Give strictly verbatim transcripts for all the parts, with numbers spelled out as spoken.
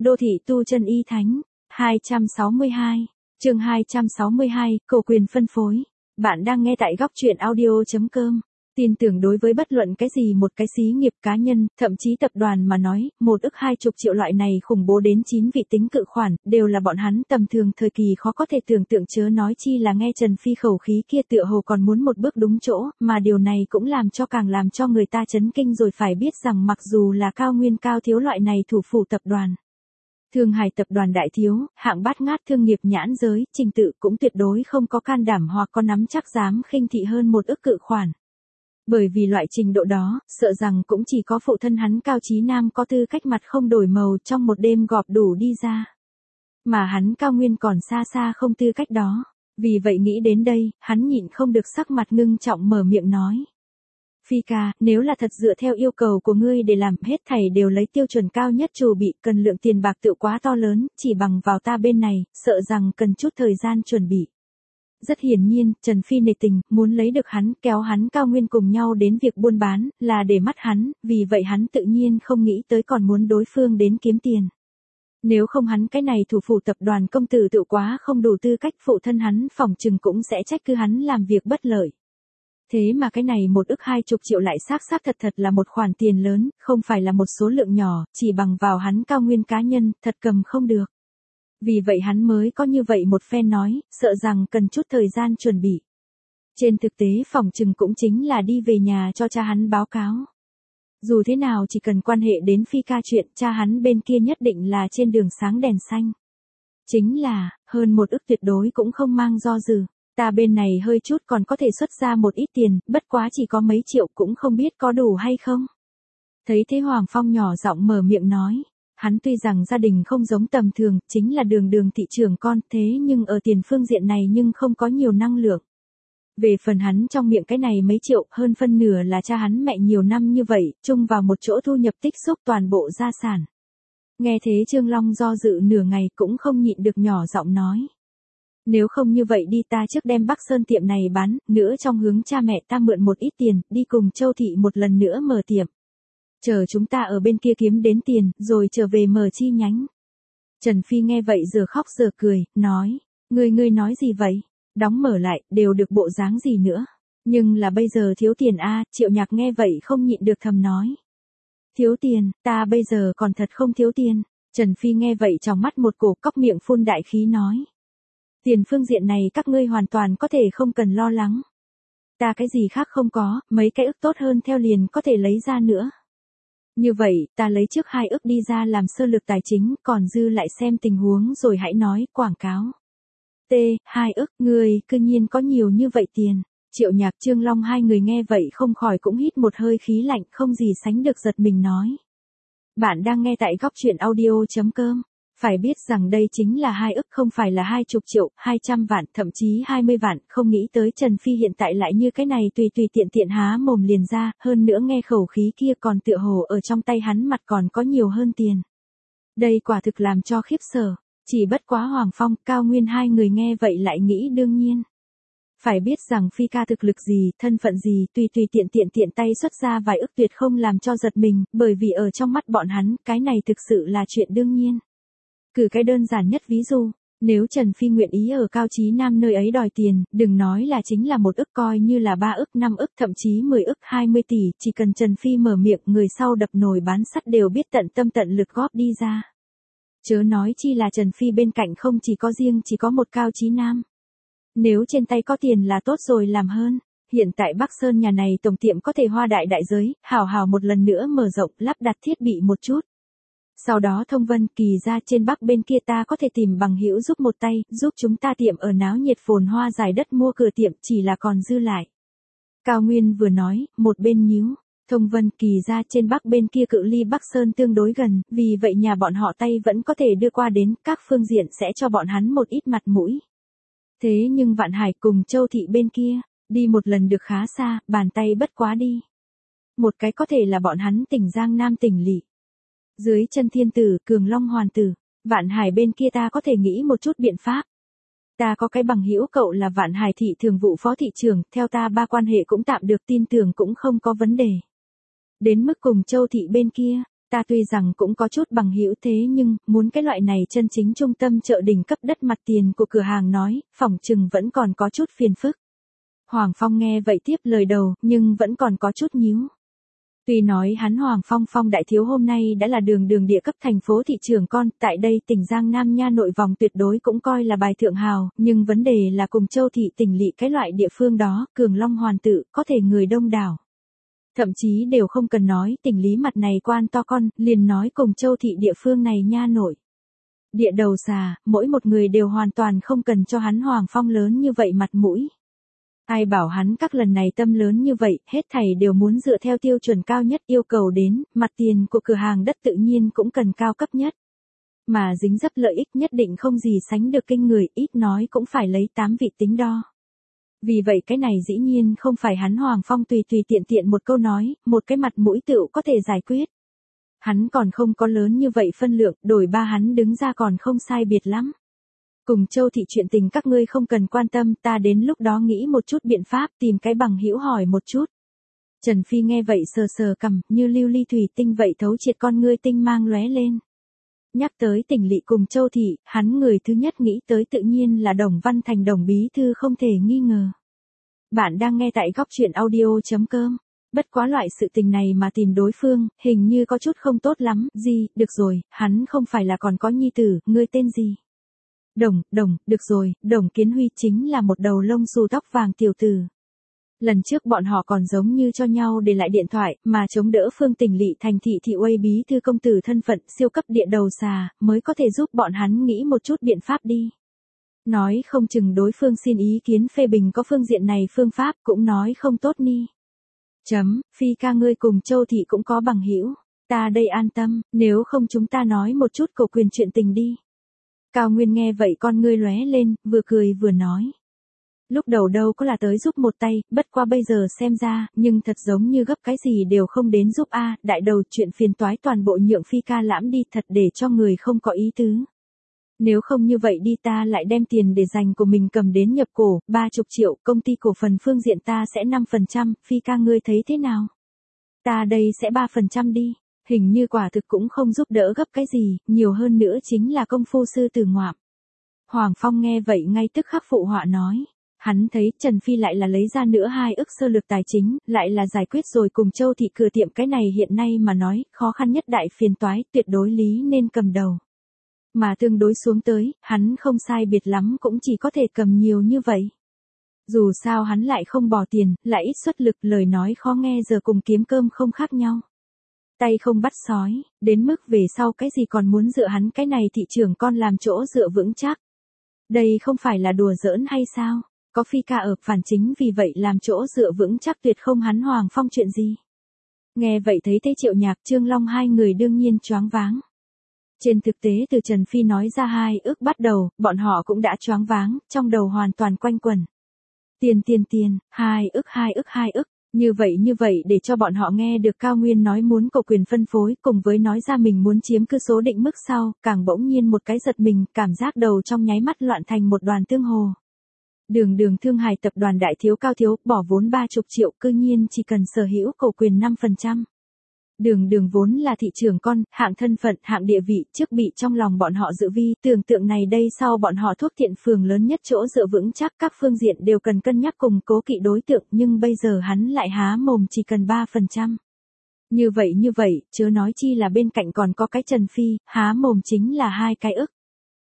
Đô thị tu chân y thánh, hai trăm sáu mươi hai, chương hai trăm sáu mươi hai, cầu quyền phân phối. Bạn đang nghe tại góc truyện audio.com. Tin tưởng đối với bất luận cái gì một cái xí nghiệp cá nhân, thậm chí tập đoàn mà nói, một ức hai chục triệu loại này khủng bố đến chín vị tính cự khoản, đều là bọn hắn tầm thường thời kỳ khó có thể tưởng tượng, chớ nói chi là nghe Trần Phi khẩu khí kia tựa hồ còn muốn một bước đúng chỗ, mà điều này cũng làm cho càng làm cho người ta chấn kinh rồi. Phải biết rằng mặc dù là cao nguyên cao thiếu loại này thủ phủ tập đoàn, Thương Hải tập đoàn đại thiếu, hạng bát ngát thương nghiệp nhãn giới, Trình Tự cũng tuyệt đối không có can đảm hoặc có nắm chắc dám khinh thị hơn một ức cự khoản. Bởi vì loại trình độ đó, sợ rằng cũng chỉ có phụ thân hắn Cao Chí Nam có tư cách mặt không đổi màu trong một đêm gọp đủ đi ra. Mà hắn Cao Nguyên còn xa xa không tư cách đó. Vì vậy nghĩ đến đây, hắn nhịn không được sắc mặt ngưng trọng mở miệng nói. Phi ca, nếu là thật dựa theo yêu cầu của ngươi để làm, hết thảy đều lấy tiêu chuẩn cao nhất chủ bị, cần lượng tiền bạc tự quá to lớn, chỉ bằng vào ta bên này, sợ rằng cần chút thời gian chuẩn bị. Rất hiển nhiên, Trần Phi nề tình, muốn lấy được hắn, kéo hắn Cao Nguyên cùng nhau đến việc buôn bán, là để mắt hắn, vì vậy hắn tự nhiên không nghĩ tới còn muốn đối phương đến kiếm tiền. Nếu không hắn cái này thủ phủ tập đoàn công tử tự quá không đủ tư cách, phụ thân hắn phỏng chừng cũng sẽ trách cứ hắn làm việc bất lợi. Thế mà cái này một ức hai chục triệu lại xác xác thật thật là một khoản tiền lớn, không phải là một số lượng nhỏ, chỉ bằng vào hắn Cao Nguyên cá nhân, thật cầm không được. Vì vậy hắn mới có như vậy một phen nói, sợ rằng cần chút thời gian chuẩn bị. Trên thực tế phỏng chừng cũng chính là đi về nhà cho cha hắn báo cáo. Dù thế nào chỉ cần quan hệ đến Phi ca chuyện, cha hắn bên kia nhất định là trên đường sáng đèn xanh. Chính là, hơn một ức tuyệt đối cũng không mang do dự. Ta bên này hơi chút còn có thể xuất ra một ít tiền, bất quá chỉ có mấy triệu, cũng không biết có đủ hay không. Thấy thế Hoàng Phong nhỏ giọng mở miệng nói. Hắn tuy rằng gia đình không giống tầm thường, chính là đường đường thị trưởng con, thế nhưng ở tiền phương diện này nhưng không có nhiều năng lượng. Về phần hắn trong miệng cái này mấy triệu, hơn phân nửa là cha hắn mẹ nhiều năm như vậy, chung vào một chỗ thu nhập tích xúc toàn bộ gia sản. Nghe thế Trương Long do dự nửa ngày cũng không nhịn được nhỏ giọng nói. Nếu không như vậy đi, ta trước đem Bắc Sơn tiệm này bán, nữa trong hướng cha mẹ ta mượn một ít tiền, đi cùng Châu Thị một lần nữa mở tiệm. Chờ chúng ta ở bên kia kiếm đến tiền, rồi trở về mở chi nhánh. Trần Phi nghe vậy giờ khóc giờ cười, nói, ngươi ngươi nói gì vậy? Đóng mở lại, đều được bộ dáng gì nữa? Nhưng là bây giờ thiếu tiền a. Triệu Nhạc nghe vậy không nhịn được thầm nói. Thiếu tiền, ta bây giờ còn thật không thiếu tiền. Trần Phi nghe vậy trong mắt một cổ, cóc miệng phun đại khí nói. Tiền phương diện này các ngươi hoàn toàn có thể không cần lo lắng. Ta cái gì khác không có, mấy cái ức tốt hơn theo liền có thể lấy ra nữa. Như vậy, ta lấy trước hai ức đi ra làm sơ lược tài chính, còn dư lại xem tình huống rồi hãy nói, quảng cáo. T, hai ức, người, cư nhiên có nhiều như vậy tiền. Triệu Nhạc Trương Long hai người nghe vậy không khỏi cũng hít một hơi khí lạnh, không gì sánh được giật mình nói. Bạn đang nghe tại góc truyện audio.com. Phải biết rằng đây chính là hai ức, không phải là hai chục triệu, hai trăm vạn, thậm chí hai mươi vạn, không nghĩ tới Trần Phi hiện tại lại như cái này tùy tùy tiện tiện há mồm liền ra, hơn nữa nghe khẩu khí kia còn tựa hồ ở trong tay hắn mặt còn có nhiều hơn tiền. Đây quả thực làm cho khiếp sợ, chỉ bất quá Hoàng Phong, Cao Nguyên hai người nghe vậy lại nghĩ đương nhiên. Phải biết rằng Phi ca thực lực gì, thân phận gì, tùy tùy tiện tiện tiện tay xuất ra vài ức tuyệt không làm cho giật mình, bởi vì ở trong mắt bọn hắn, cái này thực sự là chuyện đương nhiên. Cử cái đơn giản nhất ví dụ, nếu Trần Phi nguyện ý ở Cao Chí Nam nơi ấy đòi tiền, đừng nói là chính là một ức, coi như là ba ức, năm ức, thậm chí mười ức, hai mươi tỷ, chỉ cần Trần Phi mở miệng, người sau đập nồi bán sắt đều biết tận tâm tận lực góp đi ra. Chớ nói chi là Trần Phi bên cạnh không chỉ có riêng chỉ có một Cao Chí Nam. Nếu trên tay có tiền là tốt rồi làm hơn. Hiện tại Bắc Sơn nhà này tổng tiệm có thể hoa đại đại giới, hào hào một lần nữa mở rộng, lắp đặt thiết bị một chút. Sau đó Thông Vân, Kỳ ra trên Bắc bên kia ta có thể tìm bằng hữu giúp một tay, giúp chúng ta tiệm ở náo nhiệt phồn hoa giải đất mua cửa tiệm, chỉ là còn dư lại. Cao Nguyên vừa nói, một bên nhíu, Thông Vân, Kỳ ra trên Bắc bên kia cự ly Bắc Sơn tương đối gần, vì vậy nhà bọn họ tay vẫn có thể đưa qua đến, các phương diện sẽ cho bọn hắn một ít mặt mũi. Thế nhưng Vạn Hải cùng Châu Thị bên kia, đi một lần được khá xa, bàn tay bất quá đi. Một cái có thể là bọn hắn tỉnh Giang Nam tỉnh lỵ. Dưới chân Thiên Tử, Cường Long Hoàn Tử, Vạn Hải bên kia ta có thể nghĩ một chút biện pháp. Ta có cái bằng hữu cậu là Vạn Hải thị thường vụ phó thị trưởng, theo ta ba quan hệ cũng tạm được, tin tưởng cũng không có vấn đề. Đến mức cùng Châu Thị bên kia, Ta tuy rằng cũng có chút bằng hữu thế nhưng, muốn cái loại này chân chính trung tâm chợ đỉnh cấp đất mặt tiền của cửa hàng nói, phỏng chừng vẫn còn có chút phiền phức. Hoàng Phong nghe vậy tiếp lời đầu, nhưng vẫn còn có chút nhíu. Tuy nói hắn Hoàng Phong Phong đại thiếu hôm nay đã là đường đường địa cấp thành phố thị trường con, tại đây tỉnh Giang Nam nha nội vòng tuyệt đối cũng coi là bài thượng hào, nhưng vấn đề là cùng Châu thị tỉnh lỵ cái loại địa phương đó, Cường Long hoàn tự, có thể người đông đảo. Thậm chí đều không cần nói tỉnh lý mặt này quan to con, liền nói cùng Châu thị địa phương này nha nội. Địa đầu xà, mỗi một người đều hoàn toàn không cần cho hắn Hoàng Phong lớn như vậy mặt mũi. Ai bảo hắn các lần này tâm lớn như vậy, hết thảy đều muốn dựa theo tiêu chuẩn cao nhất yêu cầu đến, mặt tiền của cửa hàng đất tự nhiên cũng cần cao cấp nhất. Mà dính dấp lợi ích nhất định không gì sánh được kinh người, ít nói cũng phải lấy tám vị tính đo. Vì vậy cái này dĩ nhiên không phải hắn Hoàng Phong tùy tùy tiện tiện một câu nói, một cái mặt mũi tựu có thể giải quyết. Hắn còn không có lớn như vậy phân lượng, đổi ba hắn đứng ra còn không sai biệt lắm. Cùng Châu thị chuyện tình các ngươi không cần quan tâm, ta đến lúc đó nghĩ một chút biện pháp, tìm cái bằng hữu hỏi một chút. Trần Phi nghe vậy sờ sờ cằm, như lưu ly thủy tinh vậy thấu triệt con ngươi tinh mang lóe lên. Nhắc tới tỉnh lỵ cùng Châu thị, hắn người thứ nhất nghĩ tới tự nhiên là Đồng Văn Thành Đồng bí thư không thể nghi ngờ. Bạn đang nghe tại góc truyện audio chấm com. Bất quá loại sự tình này mà tìm đối phương, hình như có chút không tốt lắm, gì, được rồi, hắn không phải là còn có nhi tử, ngươi tên gì? Đồng, Đồng, được rồi, Đồng Kiến Huy chính là một đầu lông xù tóc vàng tiểu tử. Lần trước bọn họ còn giống như cho nhau để lại điện thoại, mà chống đỡ Phương Tỉnh lỵ thành thị thị uây bí thư công tử thân phận siêu cấp địa đầu xà, mới có thể giúp bọn hắn nghĩ một chút biện pháp đi. Nói không chừng đối phương xin ý kiến phê bình có phương diện này phương pháp cũng nói không tốt ni. Chấm, Phi ca ngươi cùng Châu thị cũng có bằng hữu, ta đây an tâm, nếu không chúng ta nói một chút cầu quyền chuyện tình đi. Cao Nguyên nghe vậy con ngươi lóe lên, vừa cười vừa nói. Lúc đầu đâu có là tới giúp một tay, bất qua bây giờ xem ra, nhưng thật giống như gấp cái gì đều không đến giúp a, đại đầu chuyện phiền toái toàn bộ nhượng Phi ca lãm đi thật để cho người không có ý tứ. Nếu không như vậy đi ta lại đem tiền để dành của mình cầm đến nhập cổ, ba chục triệu, công ty cổ phần phương diện ta sẽ năm phần trăm, Phi ca ngươi thấy thế nào? Ta đây sẽ ba phần trăm đi. Hình như quả thực cũng không giúp đỡ gấp cái gì, nhiều hơn nữa chính là công phu sư tử ngoạm. Hoàng Phong nghe vậy ngay tức khắc phụ họa nói. Hắn thấy Trần Phi lại là lấy ra nữa hai ức sơ lược tài chính, lại là giải quyết rồi cùng Châu thị cửa tiệm cái này hiện nay mà nói, khó khăn nhất đại phiền toái, tuyệt đối lý nên cầm đầu. Mà tương đối xuống tới, hắn không sai biệt lắm cũng chỉ có thể cầm nhiều như vậy. Dù sao hắn lại không bỏ tiền, lại ít xuất lực, lời nói khó nghe giờ cùng kiếm cơm không khác nhau. Tay không bắt sói, đến mức về sau cái gì còn muốn dựa hắn cái này thị trường con làm chỗ dựa vững chắc. Đây không phải là đùa giỡn hay sao? Có Phi ca ở phản chính vì vậy làm chỗ dựa vững chắc tuyệt không hắn Hoàng Phong chuyện gì. Nghe vậy thấy Thế Triệu Nhạc Trương Long hai người đương nhiên choáng váng. Trên thực tế từ Trần Phi nói ra hai ước bắt đầu, bọn họ cũng đã choáng váng, trong đầu hoàn toàn quanh quẩn. Tiền tiền tiền, hai ước hai ước hai ước. Như vậy như vậy để cho bọn họ nghe được Cao Nguyên nói muốn cầu quyền phân phối cùng với nói ra mình muốn chiếm cứ số định mức sau, càng bỗng nhiên một cái giật mình, cảm giác đầu trong nháy mắt loạn thành một đoàn tương hồ. Đường đường Thương Hải tập đoàn đại thiếu Cao thiếu, bỏ vốn ba chục triệu cư nhiên chỉ cần sở hữu cầu quyền năm phần trăm. Đường đường vốn là thị trường con, hạng thân phận, hạng địa vị, trước bị trong lòng bọn họ dự vi, tưởng tượng này đây sau bọn họ thuốc thiện phường lớn nhất chỗ dựa vững chắc các phương diện đều cần cân nhắc cùng cố kỵ đối tượng, nhưng bây giờ hắn lại há mồm chỉ cần ba phần trăm. Như vậy như vậy, chớ nói chi là bên cạnh còn có cái Trần Phi, há mồm chính là hai cái ức.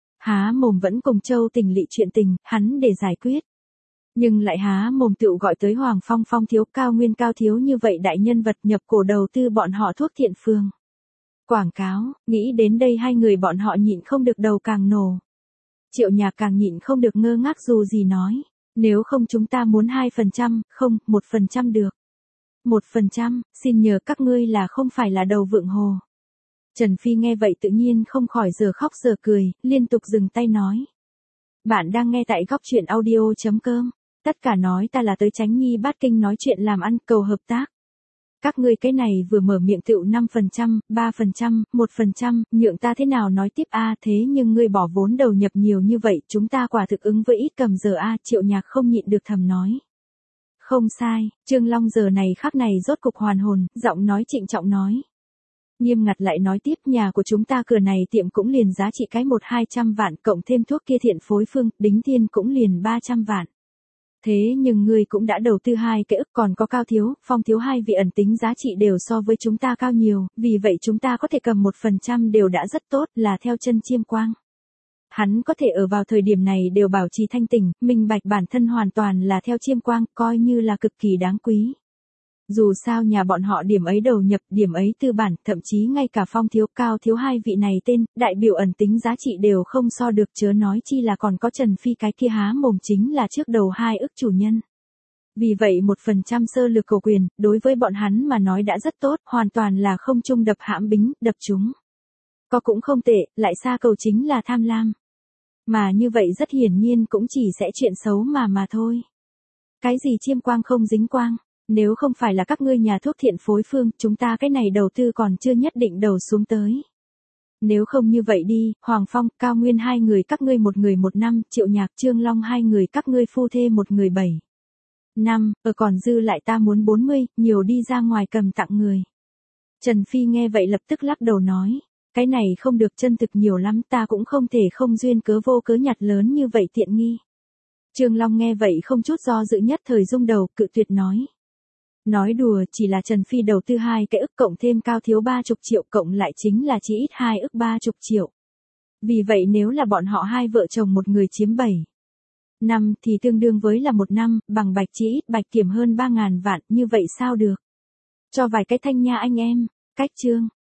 Há mồm vẫn cùng Châu Tình lỵ chuyện tình, hắn để giải quyết. Nhưng lại há mồm tựu gọi tới Hoàng Phong Phong thiếu Cao Nguyên Cao thiếu như vậy đại nhân vật nhập cổ đầu tư bọn họ thuốc thiện phường. Quảng cáo, nghĩ đến đây hai người bọn họ nhịn không được đầu càng nổ. Triệu Nhạc càng nhịn không được ngơ ngác dù gì nói, nếu không chúng ta muốn hai phần trăm, không, một phần trăm được. Một phần trăm, xin nhờ các ngươi là không phải là đầu vượng hồ. Trần Phi nghe vậy tự nhiên không khỏi giờ khóc giờ cười, liên tục dừng tay nói. Bạn đang nghe tại góc truyện audio chấm com. Tất cả nói ta là tới Chánh Nhi Bát Kinh nói chuyện làm ăn cầu hợp tác. Các ngươi cái này vừa mở miệng tựu năm phần trăm, ba phần trăm, một phần trăm, nhượng ta thế nào nói tiếp a thế nhưng ngươi bỏ vốn đầu nhập nhiều như vậy chúng ta quả thực ứng với ít cầm giờ a Triệu Nhạc không nhịn được thầm nói. Không sai, Trương Long giờ này khắc này rốt cục hoàn hồn, giọng nói trịnh trọng nói. Nghiêm ngặt lại nói tiếp, nhà của chúng ta cửa này tiệm cũng liền giá trị cái một hai trăm vạn, cộng thêm thuốc kia thiện phối phương, đính thiên cũng liền ba trăm vạn. Thế nhưng ngươi cũng đã đầu tư hai cái ức, còn có Cao thiếu, Phong thiếu hai vị ẩn tính giá trị đều so với chúng ta cao nhiều, vì vậy chúng ta có thể cầm một phần trăm đều đã rất tốt, là theo chân Chiêm Quang. Hắn có thể ở vào thời điểm này đều bảo trì thanh tỉnh, minh bạch bản thân hoàn toàn là theo Chiêm Quang, coi như là cực kỳ đáng quý. Dù sao nhà bọn họ điểm ấy đầu nhập, điểm ấy tư bản, thậm chí ngay cả Phong thiếu, Cao thiếu hai vị này tên, đại biểu ẩn tính giá trị đều không so được, chớ nói chi là còn có Trần Phi cái kia há mồm chính là trước đầu hai ức chủ nhân. Vì vậy một phần trăm sơ lược cổ quyền, đối với bọn hắn mà nói đã rất tốt, hoàn toàn là không trung đập hãm bính, đập chúng. Có cũng không tệ, lại xa cầu chính là tham lam. Mà như vậy rất hiển nhiên cũng chỉ sẽ chuyện xấu mà mà thôi. Cái gì Chiêm Quang không dính quang? Nếu không phải là các ngươi nhà thuốc thiện phối phương, chúng ta cái này đầu tư còn chưa nhất định đầu xuống tới. Nếu không như vậy đi, Hoàng Phong, Cao Nguyên hai người các ngươi một người một năm, Triệu Nhạc, Trương Long hai người các ngươi phu thê một người bảy. Năm, ở còn dư lại ta muốn bốn mươi, nhiều đi ra ngoài cầm tặng người. Trần Phi nghe vậy lập tức lắc đầu nói, cái này không được, chân thực nhiều lắm, ta cũng không thể không duyên cớ vô cớ nhặt lớn như vậy tiện nghi. Trương Long nghe vậy không chút do dự nhất thời rung đầu, cự tuyệt nói. Nói đùa, chỉ là Trần Phi đầu tư hai cái ức cộng thêm Cao thiếu ba chục triệu cộng lại chính là chỉ ít hai ức ba chục triệu. Vì vậy nếu là bọn họ hai vợ chồng một người chiếm bảy năm thì tương đương với là một năm, bằng bạch chỉ ít bạch kiểm hơn ba ngàn vạn, như vậy sao được? Cho vài cái thanh nha anh em, cách chương.